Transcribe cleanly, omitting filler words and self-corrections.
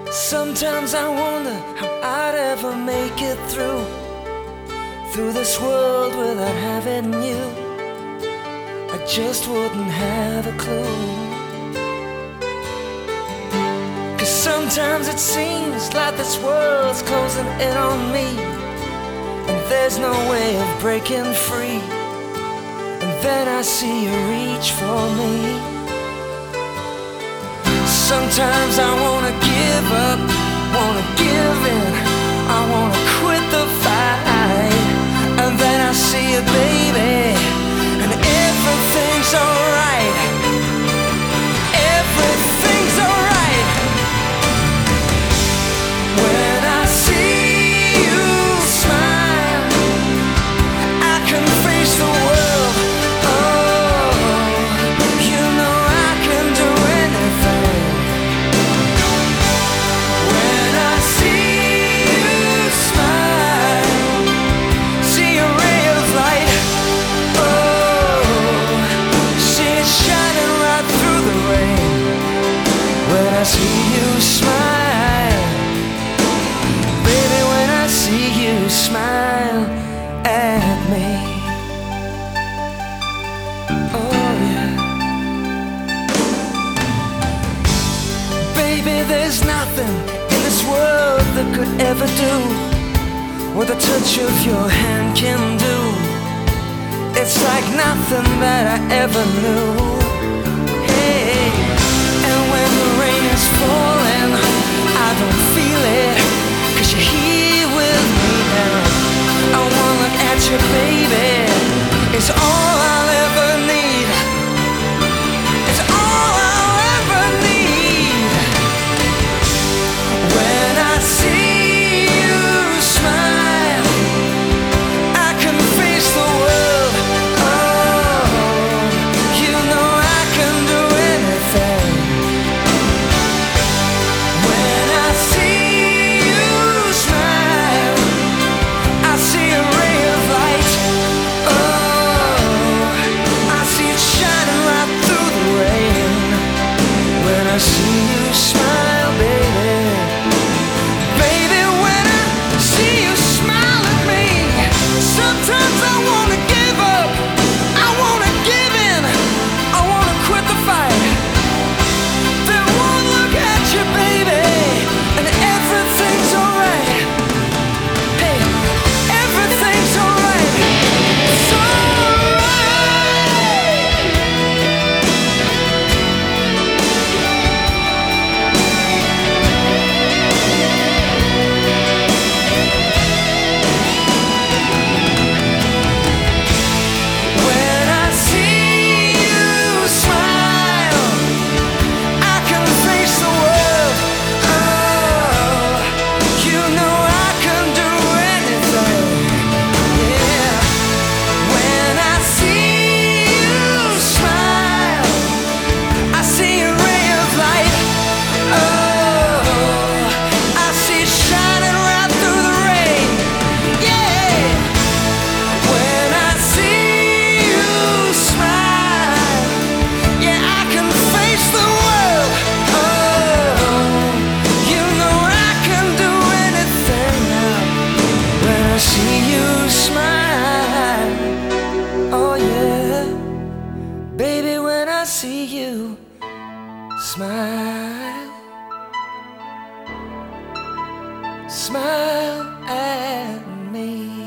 Sometimes I wonder how I'd ever make it through this world without having you. I just wouldn't have a clue. 'Cause sometimes it seems like this world's closing in on me, and there's no way of breaking free. And then I see you reach for me. Sometimes I wanna give up, wanna give in, I wanna quit the fight. And then I see you, baby, and everything's alright. Everything's alright. When I see you smile, I can face the world. Oh, you know I can do anything. When I see you smile, see a ray of light. Oh, see it shining right through the rain. When I see you smile, baby, when I see you smile at me. Oh yeah. Baby, there's nothing in this world that could ever do what the touch of your hand can do. It's like nothing that I ever knew. Hey, and when the rain is falling, I don't feel it, 'cause you're here with me now. I wanna look at you, baby, it's all I'll ever need. It's all I'll ever need. When I see you smile, I can face the world. Oh, you know I can do anything. When I see you smile, I see a ray of light. Oh, I see it shining right through the rain. When I see you smile, baby, baby, when I see you smile at me, sometimes I wanna give up, I wanna give in, I wanna quit the fight. Then one look at you, baby, and everything's alright. Hey, everything's alright. It's alright. When I see you smile, I can face the world. Oh, you know I can do anything. Yeah. When I see you smile, I see a ray of light. Oh, I see it shining right through the rain. Yeah. When I see you smile, yeah, I can face the world. Oh, you know I can do anything now. When I see you smile, oh yeah, baby, when I see you smile, smile at me.